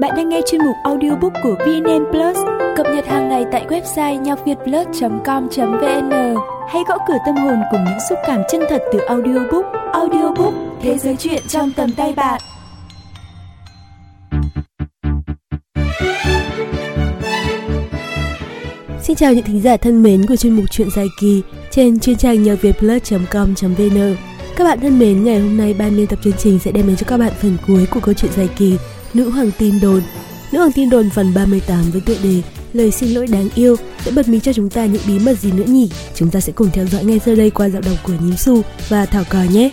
Bạn đang nghe chuyên mục audiobook của VNN Plus, cập nhật hàng ngày tại website nhacvietplus.com.vn. Hãy gõ cửa tâm hồn cùng những xúc cảm chân thật từ audiobook. Audiobook, thế giới truyện trong tầm tay bạn. Xin chào những thính giả thân mến của chuyên mục Chuyện dài kỳ trên chuyên trang nhacvietplus.com.vn. Các bạn thân mến, ngày hôm nay ban biên tập chương trình sẽ đem đến cho các bạn phần cuối của câu chuyện dài kỳ Nữ hoàng tin đồn. Nữ hoàng tin đồn phần 38 với tựa đề Lời xin lỗi đáng yêu sẽ bật mí cho chúng ta những bí mật gì nữa nhỉ? Chúng ta sẽ cùng theo dõi ngay sau đây qua giọng đọc của Nhím Xu và Thảo Cò nhé.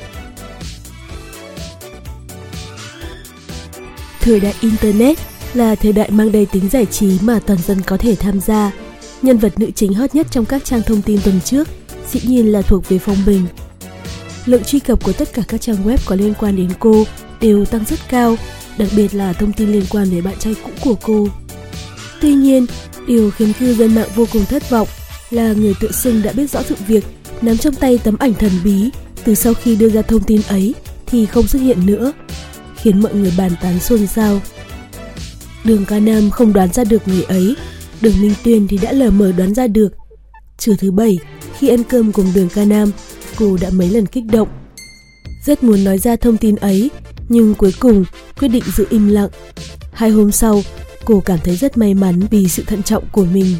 Thời đại Internet là thời đại mang đầy tính giải trí mà toàn dân có thể tham gia. Nhân vật nữ chính hot nhất trong các trang thông tin tuần trước dĩ nhiên là thuộc về Phong Bình. Lượng truy cập của tất cả các trang web có liên quan đến cô đều tăng rất cao, đặc biệt là thông tin liên quan đến bạn trai cũ của cô. Tuy nhiên, điều khiến cư dân mạng vô cùng thất vọng là người tự xưng đã biết rõ sự việc, nắm trong tay tấm ảnh thần bí từ sau khi đưa ra thông tin ấy thì không xuất hiện nữa, khiến mọi người bàn tán xôn xao. Đường Ca Nam không đoán ra được người ấy, Đường Minh Tuyên thì đã lờ mờ đoán ra được. Trưa thứ Bảy, khi ăn cơm cùng Đường Ca Nam, cô đã mấy lần kích động. Rất muốn nói ra thông tin ấy, nhưng cuối cùng quyết định giữ im lặng. 2 hôm sau, cô cảm thấy rất may mắn vì sự thận trọng của mình.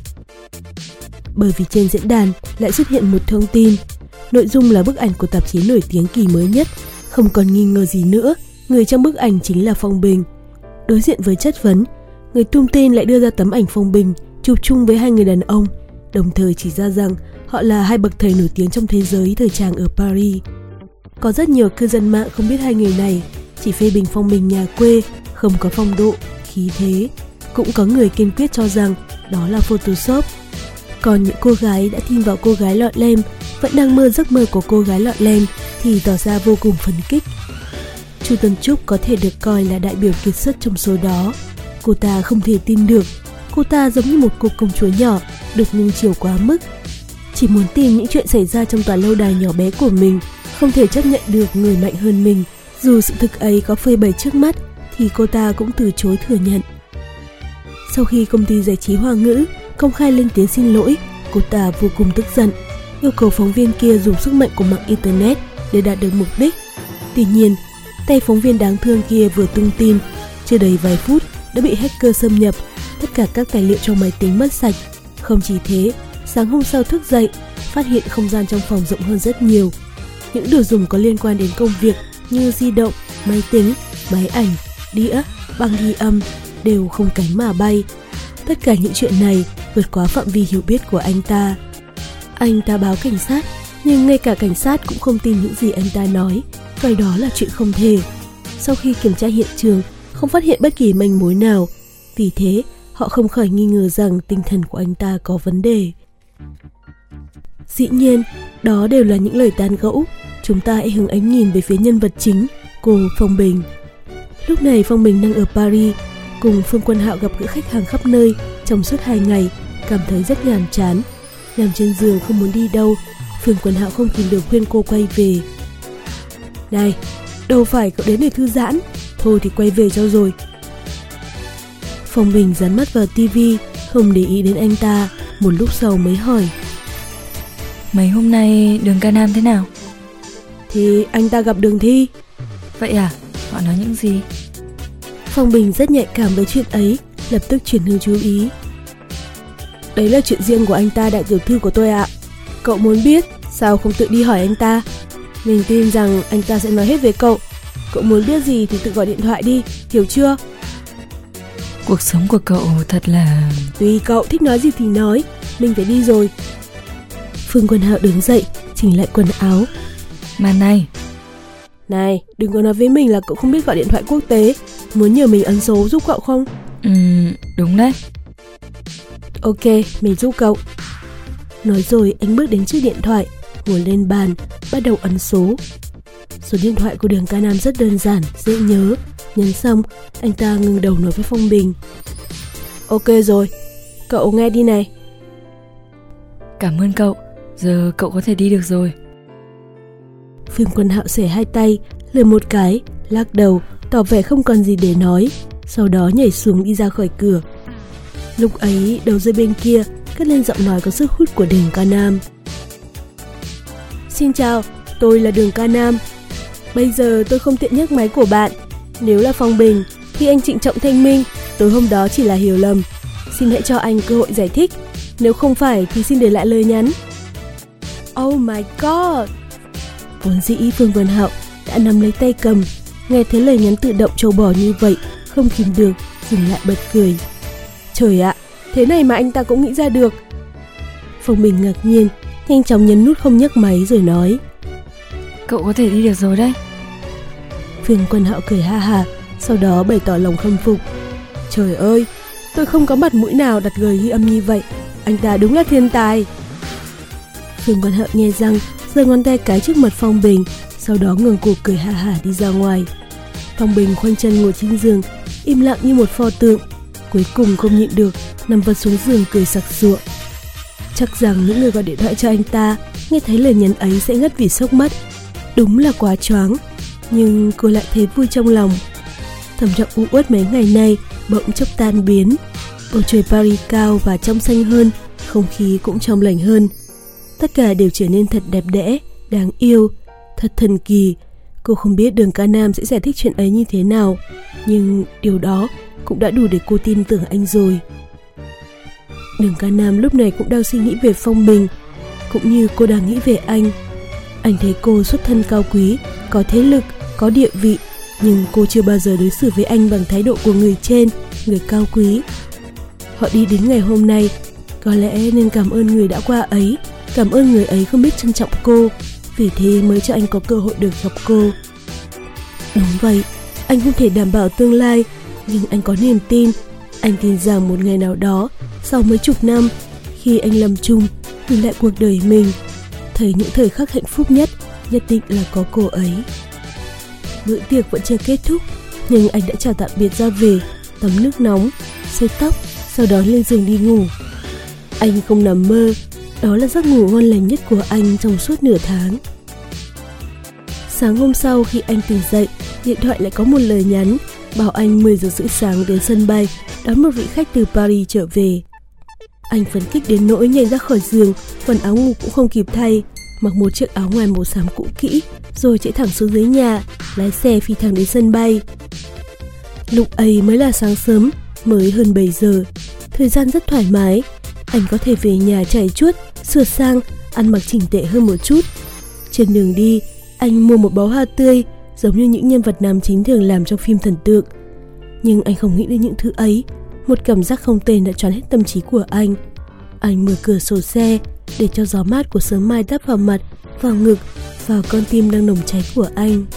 Bởi vì trên diễn đàn lại xuất hiện một thông tin. Nội dung là bức ảnh của tạp chí nổi tiếng kỳ mới nhất. Không còn nghi ngờ gì nữa, người trong bức ảnh chính là Phong Bình. Đối diện với chất vấn, người tung tin lại đưa ra tấm ảnh Phong Bình chụp chung với 2 người đàn ông, đồng thời chỉ ra rằng họ là 2 bậc thầy nổi tiếng trong thế giới thời trang ở Paris. Có rất nhiều cư dân mạng không biết 2 người này, chỉ phê bình Phong Bình nhà quê, không có phong độ, khí thế. Cũng có người kiên quyết cho rằng đó là Photoshop. Còn những cô gái đã tin vào cô gái lọ lem, vẫn đang mơ giấc mơ của cô gái lọ lem thì tỏ ra vô cùng phấn khích. Chu Tân Trúc có thể được coi là đại biểu kiệt xuất trong số đó. Cô ta không thể tin được, cô ta giống như một cô công chúa nhỏ được nuông chiều quá mức. Chỉ muốn tin những chuyện xảy ra trong tòa lâu đài nhỏ bé của mình, không thể chấp nhận được người mạnh hơn mình. Dù sự thực ấy có phơi bày trước mắt thì cô ta cũng từ chối thừa nhận. Sau khi công ty giải trí Hoa Ngữ công khai lên tiếng xin lỗi, cô ta vô cùng tức giận, yêu cầu phóng viên kia dùng sức mạnh của mạng Internet để đạt được mục đích. Tuy nhiên, tay phóng viên đáng thương kia vừa tung tin, chưa đầy vài phút đã bị hacker xâm nhập, tất cả các tài liệu trong máy tính mất sạch. Không chỉ thế, sáng hôm sau thức dậy, phát hiện không gian trong phòng rộng hơn rất nhiều. Những đồ dùng có liên quan đến công việc như di động, máy tính, máy ảnh, đĩa, băng ghi âm đều không cánh mà bay. Tất cả những chuyện này vượt quá phạm vi hiểu biết của anh ta. Anh ta báo cảnh sát, nhưng ngay cả cảnh sát cũng không tin những gì anh ta nói, coi đó là chuyện không thể. Sau khi kiểm tra hiện trường, không phát hiện bất kỳ manh mối nào. Vì thế, họ không khỏi nghi ngờ rằng tinh thần của anh ta có vấn đề. Dĩ nhiên, đó đều là những lời tán gẫu. Chúng ta hãy hướng ánh nhìn về phía nhân vật chính, cô Phong Bình. Lúc này Phong Bình đang ở Paris, cùng Phương Quân Hạo gặp gỡ khách hàng khắp nơi trong suốt 2 ngày, cảm thấy rất nhàm chán. Nằm trên giường không muốn đi đâu, Phương Quân Hạo không kìm được khuyên cô quay về. Này, đâu phải cậu đến để thư giãn, thôi thì quay về cho rồi. Phong Bình dán mắt vào tivi, không để ý đến anh ta, một lúc sau mới hỏi. Mấy hôm nay Đường Ca Nam thế nào? Thì anh ta gặp Đường Thi. Vậy à? Họ nói những gì? Phong Bình rất nhạy cảm với chuyện ấy, lập tức chuyển hướng chú ý. Đấy là chuyện riêng của anh ta, đại tiểu thư của tôi ạ. Cậu muốn biết, sao không tự đi hỏi anh ta? Mình tin rằng anh ta sẽ nói hết về cậu. Cậu muốn biết gì thì tự gọi điện thoại đi, hiểu chưa? Cuộc sống của cậu thật là... Tùy cậu thích nói gì thì nói, mình phải đi rồi. Phương Quân Hạo đứng dậy, chỉnh lại quần áo. Mà này, đừng có nói với mình là cậu không biết gọi điện thoại quốc tế. Muốn nhờ mình ấn số giúp cậu không? Đúng đấy. Ok, mình giúp cậu. Nói rồi anh bước đến chiếc điện thoại, ngồi lên bàn, bắt đầu ấn số. Số điện thoại của Đường Ca Nam rất đơn giản, dễ nhớ. Nhấn xong, anh ta ngừng đầu nói với Phong Bình. Ok rồi, cậu nghe đi này. Cảm ơn cậu, giờ cậu có thể đi được rồi. Phương Quân Hạo xẻ hai tay, lườm một cái, lắc đầu, tỏ vẻ không còn gì để nói. sau đó nhảy xuống đi ra khỏi cửa. Lúc ấy, đầu dây bên kia cất lên giọng nói có sức hút của Đường Ca Nam. Xin chào, tôi là Đường Ca Nam. Bây giờ tôi không tiện nhấc máy của bạn. Nếu là Phong Bình, khi anh trịnh trọng thanh minh, tối hôm đó chỉ là hiểu lầm. Xin hãy cho anh cơ hội giải thích. Nếu không phải thì xin để lại lời nhắn. Oh my god! Vốn dĩ Phương Vân Hạo đã nắm lấy tay cầm, nghe thấy lời nhắn tự động trâu bò như vậy, không kìm được, dừng lại bật cười. Trời ạ, thế này mà anh ta cũng nghĩ ra được. Phong Bình ngạc nhiên, nhanh chóng nhấn nút không nhấc máy rồi nói. Cậu có thể đi được rồi đấy. Phương Vân Hạo cười ha ha, sau đó bày tỏ lòng khâm phục. Trời ơi, tôi không có mặt mũi nào đặt lời ghi âm như vậy. Anh ta đúng là thiên tài. Phương Vân Hạo nghe răng, giơ ngón tay cái trước mặt Phong Bình, sau đó ngẩng cổ cười ha ha đi ra ngoài. Phong Bình khoanh chân ngồi trên giường, im lặng như một pho tượng. Cuối cùng không nhịn được, nằm vật xuống giường cười sặc sụa. Chắc rằng những người gọi điện thoại cho anh ta nghe thấy lời nhắn ấy sẽ ngất vì sốc mất. Đúng là quá choáng, nhưng cô lại thấy vui trong lòng. Thẩm Trọng u uất mấy ngày nay bỗng chốc tan biến. Bầu trời Paris cao và trong xanh hơn, không khí cũng trong lành hơn. Tất cả đều trở nên thật đẹp đẽ, đáng yêu, thật thần kỳ. Cô không biết Đường Ca Nam sẽ giải thích chuyện ấy như thế nào, nhưng điều đó cũng đã đủ để cô tin tưởng anh rồi. Đường Ca Nam lúc này cũng đang suy nghĩ về Phong Bình, cũng như cô đang nghĩ về anh. Anh thấy cô xuất thân cao quý, có thế lực, có địa vị, nhưng cô chưa bao giờ đối xử với anh bằng thái độ của người trên, người cao quý. Họ đi đến ngày hôm nay, có lẽ nên cảm ơn người đã qua ấy, cảm ơn người ấy không biết trân trọng cô, vì thế mới cho anh có cơ hội được gặp cô. Đúng vậy, anh không thể đảm bảo tương lai, nhưng anh có niềm tin. Anh tin rằng một ngày nào đó, sau mấy chục năm, khi anh lâm chung, nhìn lại cuộc đời mình, thấy những thời khắc hạnh phúc nhất, nhất định là có cô ấy. Bữa tiệc vẫn chưa kết thúc, nhưng anh đã chào tạm biệt ra về, tắm nước nóng, sấy tóc, sau đó lên giường đi ngủ. Anh không nằm mơ, đó là giấc ngủ ngon lành nhất của anh trong suốt nửa tháng. Sáng hôm sau khi anh tỉnh dậy, điện thoại lại có một lời nhắn, bảo anh 10 giờ rưỡi sáng đến sân bay, đón một vị khách từ Paris trở về. Anh phấn khích đến nỗi nhảy ra khỏi giường, quần áo ngủ cũng không kịp thay, mặc một chiếc áo ngoài màu xám cũ kỹ, rồi chạy thẳng xuống dưới nhà, lái xe phi thẳng đến sân bay. Lúc ấy mới là sáng sớm, mới hơn 7 giờ, thời gian rất thoải mái. Anh có thể về nhà chải chuốt, sửa sang, ăn mặc chỉnh tệ hơn một chút. Trên đường đi, anh mua một bó hoa tươi, giống như những nhân vật nam chính thường làm trong phim thần tượng. Nhưng anh không nghĩ đến những thứ ấy, một cảm giác không tên đã choán hết tâm trí của anh. Anh mở cửa sổ xe để cho gió mát của sớm mai đắp vào mặt, vào ngực, vào con tim đang nồng cháy của anh.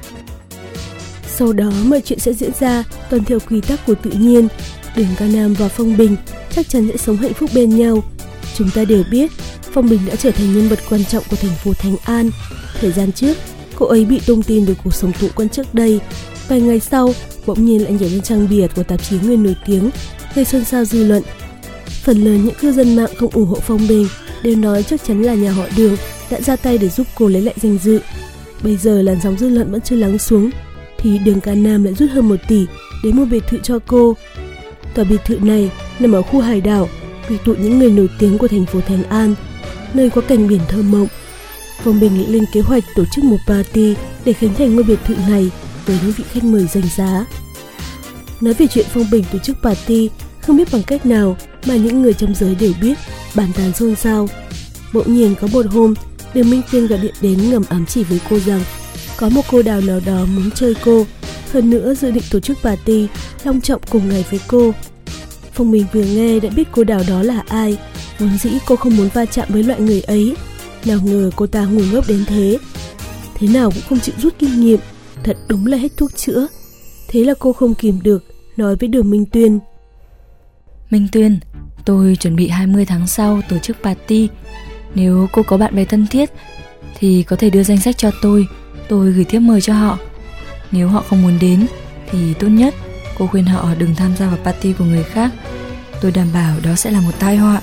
Sau đó mọi chuyện sẽ diễn ra tuân theo quy tắc của tự nhiên. Đường Ca Nam và Phong Bình chắc chắn sẽ sống hạnh phúc bên nhau. Chúng ta đều biết Phong Bình đã trở thành nhân vật quan trọng của thành phố Thành An. Thời gian trước, cô ấy bị tung tin về cuộc sống tụ quân trước đây. Vài ngày sau, bỗng nhiên lại nhảy lên trang bìa của tạp chí người nổi tiếng, gây xôn xao dư luận. Phần lớn những cư dân mạng không ủng hộ Phong Bình đều nói chắc chắn là nhà họ Đường đã ra tay để giúp cô lấy lại danh dự. Bây giờ làn sóng dư luận vẫn chưa lắng xuống, thì Đường Ca Nam lại rút hơn 1 tỷ để mua biệt thự cho cô. Tòa biệt thự này nằm ở khu hải đảo, quy tụ những người nổi tiếng của thành phố Thành An, nơi có cảnh biển thơ mộng. Phong Bình lại lên kế hoạch tổ chức một party để khánh thành ngôi biệt thự này với những vị khách mời danh giá. Nói về chuyện Phong Bình tổ chức party, không biết bằng cách nào mà những người trong giới đều biết, bàn tán xôn xao. Bỗng nhiên có một hôm, Đường Minh Tuyên gọi điện đến ngầm ám chỉ với cô rằng có một cô đào nào đó muốn chơi cô, hơn nữa dự định tổ chức party long trọng cùng ngày với cô. Phong Bình vừa nghe đã biết cô đào đó là ai, vốn dĩ cô không muốn va chạm với loại người ấy, nào ngờ cô ta ngu ngốc đến thế. Thế nào cũng không chịu rút kinh nghiệm, thật đúng là hết thuốc chữa. Thế là cô không kìm được, nói với Đường Minh Tuyên. Minh Tuyên, tôi chuẩn bị 20 tháng sau tổ chức party. Nếu cô có bạn bè thân thiết thì có thể đưa danh sách cho tôi gửi thiếp mời cho họ. Nếu họ không muốn đến thì tốt nhất cô khuyên họ đừng tham gia vào party của người khác. Tôi đảm bảo đó sẽ là một tai họa.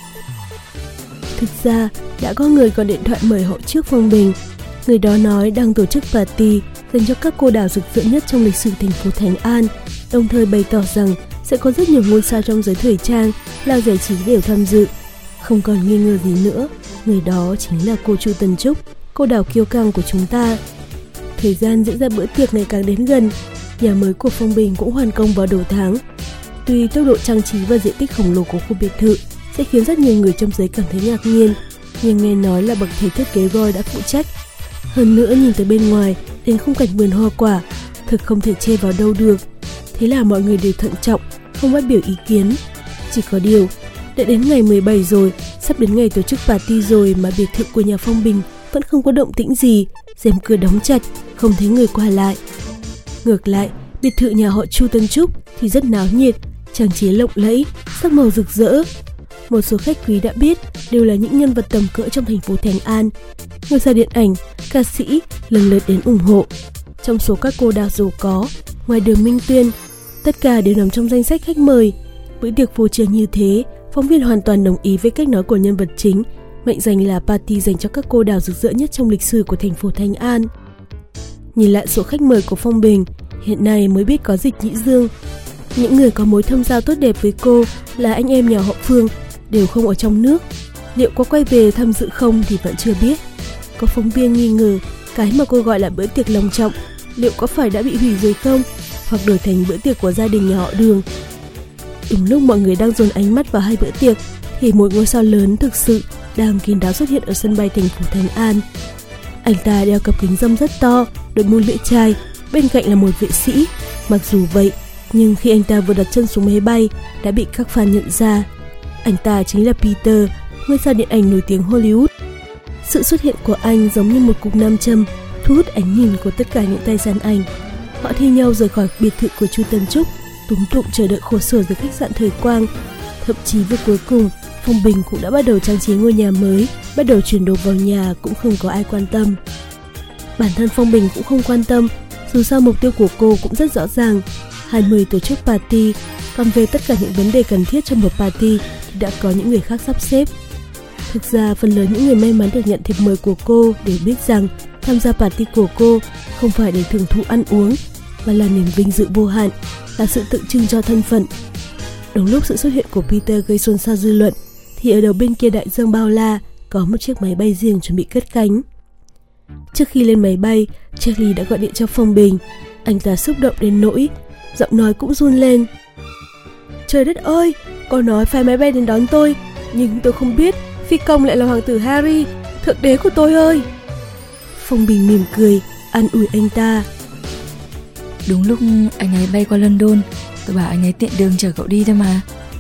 Thực ra đã có người gọi điện thoại mời họ trước Phong Bình. Người đó nói đang tổ chức party dành cho các cô đào rực rỡ nhất trong lịch sử thành phố Thành An. đồng thời bày tỏ rằng sẽ có rất nhiều ngôi sao trong giới thời trang, là giải trí đều tham dự. Không còn nghi ngờ gì nữa, người đó chính là cô Chu Tân Trúc, cô đảo kiêu căng của chúng ta. Thời gian diễn ra bữa tiệc ngày càng đến gần, nhà mới của Phong Bình cũng hoàn công vào đầu tháng. Tuy tốc độ trang trí và diện tích khổng lồ của khu biệt thự sẽ khiến rất nhiều người trong giới cảm thấy ngạc nhiên, nhưng nghe nói là bậc thầy thiết kế Roy đã phụ trách. Hơn nữa nhìn từ bên ngoài đến khung cảnh vườn hoa quả, thực không thể chê vào đâu được. Thế là mọi người đều thận trọng, không phát biểu ý kiến. Chỉ có điều, đã đến ngày 17 rồi, sắp đến ngày tổ chức party rồi mà biệt thự của nhà Phong Bình vẫn không có động tĩnh gì, rèm cửa đóng chặt, không thấy người qua lại. Ngược lại, biệt thự nhà họ Chu Tân Trúc thì rất náo nhiệt, trang trí lộng lẫy, sắc màu rực rỡ. Một số khách quý đã biết đều là những nhân vật tầm cỡ trong thành phố Thành An. Ngôi sao điện ảnh, ca sĩ lần lượt đến ủng hộ. Trong số các cô đào giàu có, ngoài Đường Minh Tuyên, tất cả đều nằm trong danh sách khách mời. Bữa tiệc phô trương như thế, phóng viên hoàn toàn đồng ý với cách nói của nhân vật chính, mệnh danh là party dành cho các cô đào rực rỡ nhất trong lịch sử của thành phố Thành An. Nhìn lại số khách mời của Phong Bình, hiện nay mới biết có Dịch Nhĩ Dương. Những người có mối thâm giao tốt đẹp với cô là anh em nhà họ Phương đều không ở trong nước. Liệu có quay về tham dự không thì vẫn chưa biết. Có phóng viên nghi ngờ cái mà cô gọi là bữa tiệc long trọng liệu có phải đã bị hủy rồi không, hoặc đổi thành bữa tiệc của gia đình nhà họ Đường. Đúng lúc mọi người đang dồn ánh mắt vào hai bữa tiệc thì một ngôi sao lớn thực sự đang kín đáo xuất hiện ở sân bay thành phố Thành An. Anh ta đeo cặp kính râm rất to, đội mũ lưỡi chai, bên cạnh là một vệ sĩ. Mặc dù vậy, nhưng khi anh ta vừa đặt chân xuống máy bay đã bị các fan nhận ra. Anh ta chính là Peter, ngôi sao điện ảnh nổi tiếng Hollywood. Sự xuất hiện của anh giống như một cục nam châm, thu hút ánh nhìn của tất cả những tay săn ảnh. Họ thi nhau rời khỏi biệt thự của Chu Tân Trúc, túm tụm chờ đợi khổ sở dưới khách sạn Thời Quang. Thậm chí với cuối cùng, Phong Bình cũng đã bắt đầu trang trí ngôi nhà mới, bắt đầu chuyển đồ vào nhà cũng không có ai quan tâm. Bản thân Phong Bình cũng không quan tâm, dù sao mục tiêu của cô cũng rất rõ ràng, 20 tổ chức party, còn về tất cả những vấn đề cần thiết trong một party thì đã có những người khác sắp xếp. Thực ra phần lớn những người may mắn được nhận thiệp mời của cô đều biết rằng tham gia party của cô không phải để thưởng thụ ăn uống, mà là niềm vinh dự vô hạn, là sự tượng trưng cho thân phận. Đúng lúc sự xuất hiện của Peter gây xôn xao dư luận, thì ở đầu bên kia đại dương bao la có một chiếc máy bay riêng chuẩn bị cất cánh. Trước khi lên máy bay, Charlie đã gọi điện cho Phong Bình. Anh ta xúc động đến nỗi giọng nói cũng run lên. Trời đất ơi, cô nói phái máy bay đến đón tôi, nhưng tôi không biết phi công lại là hoàng tử Harry, thượng đế của tôi ơi. Phong Bình mỉm cười, an ủi anh ta. Đúng lúc anh ấy bay qua London, tôi bảo anh ấy tiện đường chở cậu đi thôi mà.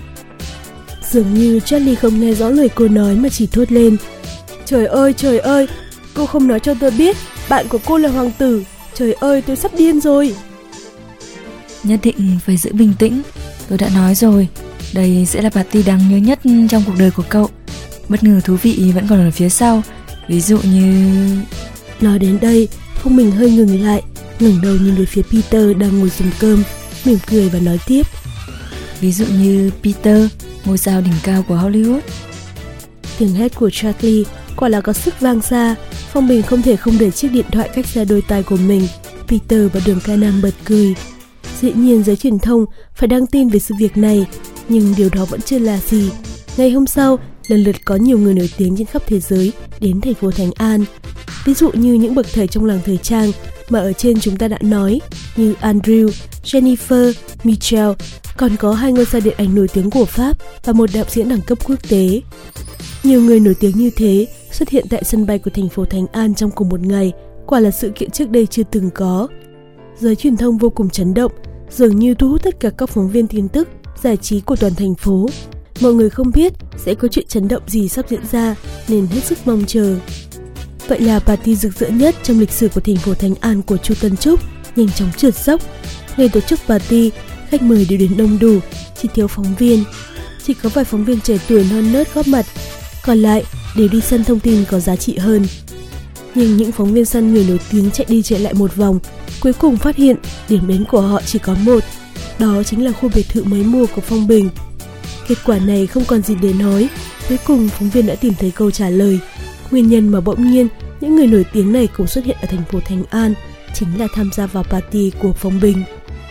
Dường như Charlie không nghe rõ lời cô nói mà chỉ thốt lên. Trời ơi, cô không nói cho tôi biết bạn của cô là hoàng tử. Trời ơi, tôi sắp điên rồi. Nhất định phải giữ bình tĩnh. Tôi đã nói rồi, đây sẽ là party đáng nhớ nhất trong cuộc đời của cậu. Bất ngờ thú vị vẫn còn ở phía sau. Ví dụ như... Nói đến đây, Phong Bình hơi ngừng lại, ngẩng đầu nhìn về phía Peter đang ngồi dùng cơm, mỉm cười và nói tiếp. Ví dụ như Peter, ngôi sao đỉnh cao của Hollywood. Tiếng hét của Charlie quả là có sức vang xa. Phong Bình không thể không để chiếc điện thoại cách xa đôi tai của mình. Peter và Đường Ca Nam bật cười. Dĩ nhiên giới truyền thông phải đăng tin về sự việc này, nhưng điều đó vẫn chưa là gì. Ngày hôm sau, lần lượt có nhiều người nổi tiếng trên khắp thế giới đến thành phố Thành An. Ví dụ như những bậc thầy trong làng thời trang mà ở trên chúng ta đã nói, như Andrew, Jennifer, Michel, còn có 2 ngôi sao điện ảnh nổi tiếng của Pháp và một đạo diễn đẳng cấp quốc tế. Nhiều người nổi tiếng như thế xuất hiện tại sân bay của thành phố Thành An trong cùng một ngày, quả là sự kiện trước đây chưa từng có. Giới truyền thông vô cùng chấn động, dường như thu hút tất cả các phóng viên tin tức, giải trí của toàn thành phố. Mọi người không biết sẽ có chuyện chấn động gì sắp diễn ra nên hết sức mong chờ. Vậy là party rực rỡ nhất trong lịch sử của thành phố Thành An của Chu Tân Trúc nhanh chóng trượt dốc. Ngày tổ chức party, khách mời đều đến đông đủ, chỉ thiếu phóng viên. Chỉ có vài phóng viên trẻ tuổi non nớt góp mặt, còn lại đều đi săn thông tin có giá trị hơn. Nhưng những phóng viên săn người nổi tiếng chạy đi chạy lại một vòng, cuối cùng phát hiện điểm đến của họ chỉ có một, đó chính là khu biệt thự mới mua của Phong Bình. Kết quả này không còn gì để nói, cuối cùng phóng viên đã tìm thấy câu trả lời. Nguyên nhân mà bỗng nhiên những người nổi tiếng này cùng xuất hiện ở thành phố Thành An chính là tham gia vào party của Phong Bình.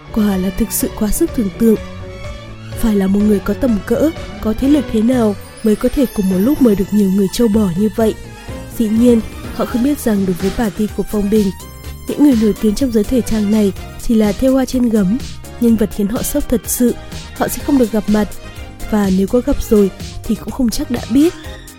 Quả là thực sự quá sức tưởng tượng. Phải là một người có tầm cỡ, có thế lực thế nào mới có thể cùng một lúc mời được nhiều người trâu bò như vậy. Dĩ nhiên, họ không biết rằng đối với party của Phong Bình, những người nổi tiếng trong giới thời trang này chỉ là thêu hoa trên gấm. Nhân vật khiến họ sốc thật sự, họ sẽ không được gặp mặt, và nếu có gặp rồi thì cũng không chắc đã biết.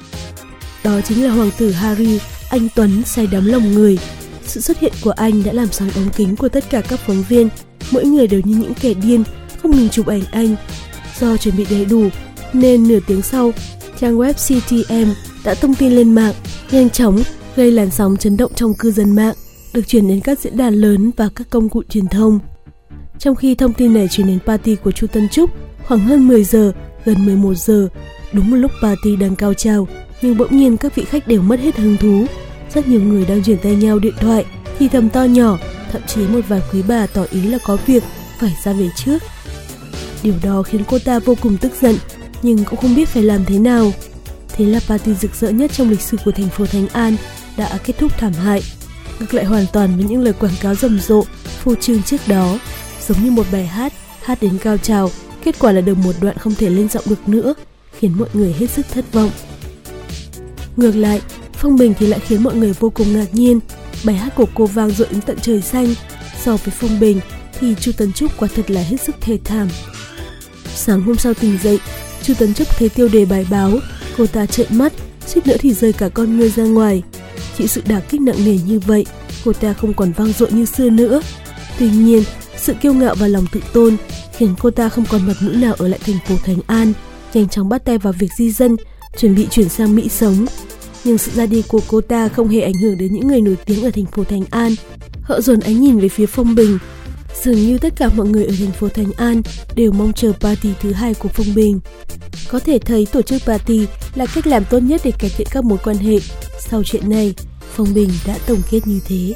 Đó chính là hoàng tử Harry, anh Tuấn say đắm lòng người. Sự xuất hiện của anh đã làm sáng ống kính của tất cả các phóng viên, mỗi người đều như những kẻ điên, không ngừng chụp ảnh anh. Do chuẩn bị đầy đủ, nên nửa tiếng sau, trang web CTM đã tung tin lên mạng, nhanh chóng gây làn sóng chấn động trong cư dân mạng, được chuyển đến các diễn đàn lớn và các công cụ truyền thông. Trong khi thông tin này truyền đến party của Chu Tân Trúc, khoảng hơn 10 giờ, gần 11 giờ, đúng một lúc party đang cao trào, nhưng bỗng nhiên các vị khách đều mất hết hứng thú. Rất nhiều người đang chuyển tay nhau điện thoại, thì thầm to nhỏ, thậm chí một vài quý bà tỏ ý là có việc, phải ra về trước. Điều đó khiến cô ta vô cùng tức giận, nhưng cũng không biết phải làm thế nào. Thế là party rực rỡ nhất trong lịch sử của thành phố Thánh An đã kết thúc thảm hại. Ngược lại hoàn toàn với những lời quảng cáo rầm rộ, phô trương trước đó. Giống như một bài hát đến cao trào, kết quả là được một đoạn không thể lên giọng được nữa, khiến mọi người hết sức thất vọng. Ngược lại, Phong Bình thì lại khiến mọi người vô cùng ngạc nhiên. Bài hát của cô vang dội đến tận trời xanh. So với Phong Bình thì Chu Tấn Trúc quả thật là hết sức thê thảm. Sáng hôm sau tỉnh dậy, Chu Tấn Trúc thấy tiêu đề bài báo, cô ta trợn mắt, suýt nữa thì rơi cả con ngươi ra ngoài. Chịu sự đả kích nặng nề như vậy, cô ta không còn vang dội như xưa nữa. Tuy nhiên, sự kiêu ngạo và lòng tự tôn khiến cô ta không còn mặt mũi nào ở lại thành phố Thánh An, nhanh chóng bắt tay vào việc di dân, chuẩn bị chuyển sang Mỹ sống. Nhưng sự ra đi của cô ta không hề ảnh hưởng đến những người nổi tiếng ở thành phố Thánh An. Họ dồn ánh nhìn về phía Phong Bình. Dường như tất cả mọi người ở thành phố Thánh An đều mong chờ party thứ hai của Phong Bình. Có thể thấy tổ chức party là cách làm tốt nhất để cải thiện các mối quan hệ. Sau chuyện này, Phong Bình đã tổng kết như thế.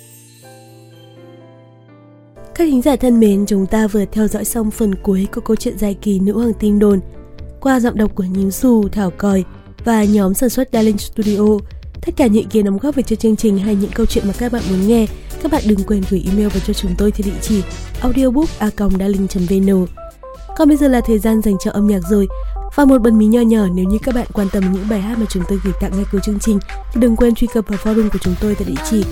Các thính giả thân mến, chúng ta vừa theo dõi xong phần cuối của câu chuyện dài kỳ Nữ Hoàng Tin Đồn qua giọng đọc của Nhím Xù, Thảo Còi và nhóm sản xuất Darling Studio. Tất cả những ý kiến đóng góp về cho chương trình hay những câu chuyện mà các bạn muốn nghe, các bạn đừng quên gửi email vào cho chúng tôi theo địa chỉ audiobook@darling.vn. Còn bây giờ là thời gian dành cho âm nhạc rồi. Và một bật mí nho nhỏ, nếu như các bạn quan tâm những bài hát mà chúng tôi gửi tặng ngay cuối chương trình thì đừng quên truy cập vào forum của chúng tôi tại địa chỉ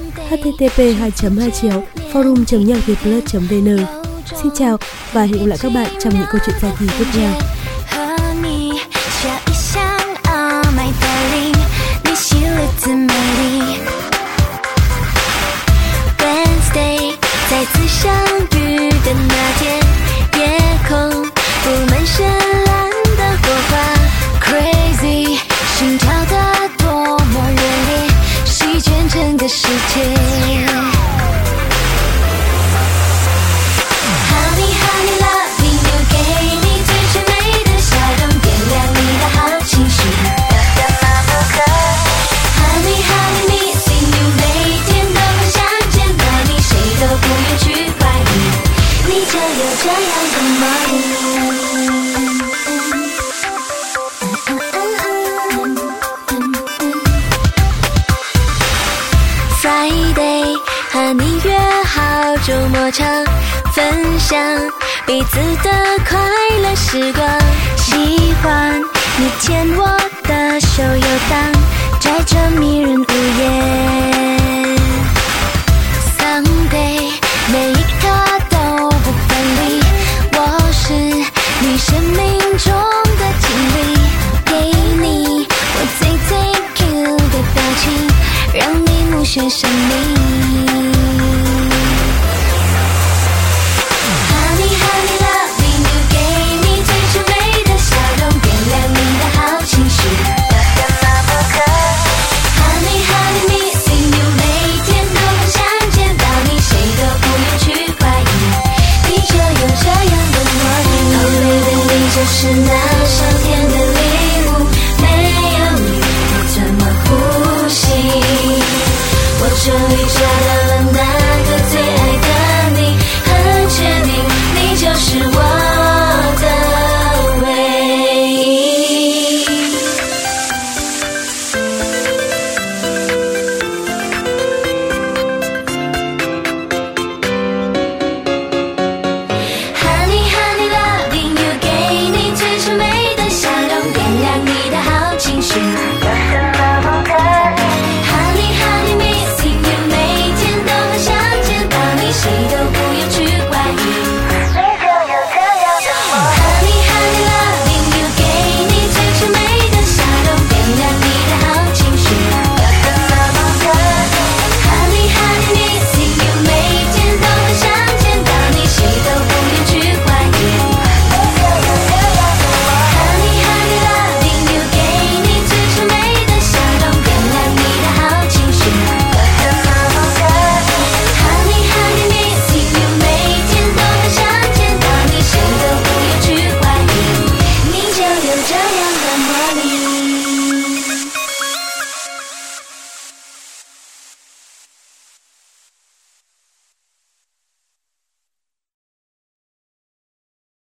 http://forum.nhacvietplus.vn. Xin chào và hẹn gặp lại các bạn trong những câu chuyện dài kỳ tiếp theo. Wednesday 再次相遇的那天，夜空布满绚烂的火花 ，Crazy 心跳得多么热烈，席卷整个世界。Honey honey loving you， 给你最纯美的笑容，点亮你的好情绪。Honey honey missing you， 每天都很想见到你，谁都不愿去怀疑，你就有这样的魔力。Friday 和你约好周末场，分享彼此的快乐时光。喜欢你牵我的手游荡，在这迷人午夜。Sunday 每一刻都不分离，我是你生命中的经历，给你我最最 Q 的表情，让你目眩神迷。Honey honey loving you， 给你最纯美的笑容，点亮你的好情绪。Honey honey missing you， 每天都很想见到你，谁都不愿去怀疑，你就有这样的魔力。Oh baby， 你就是那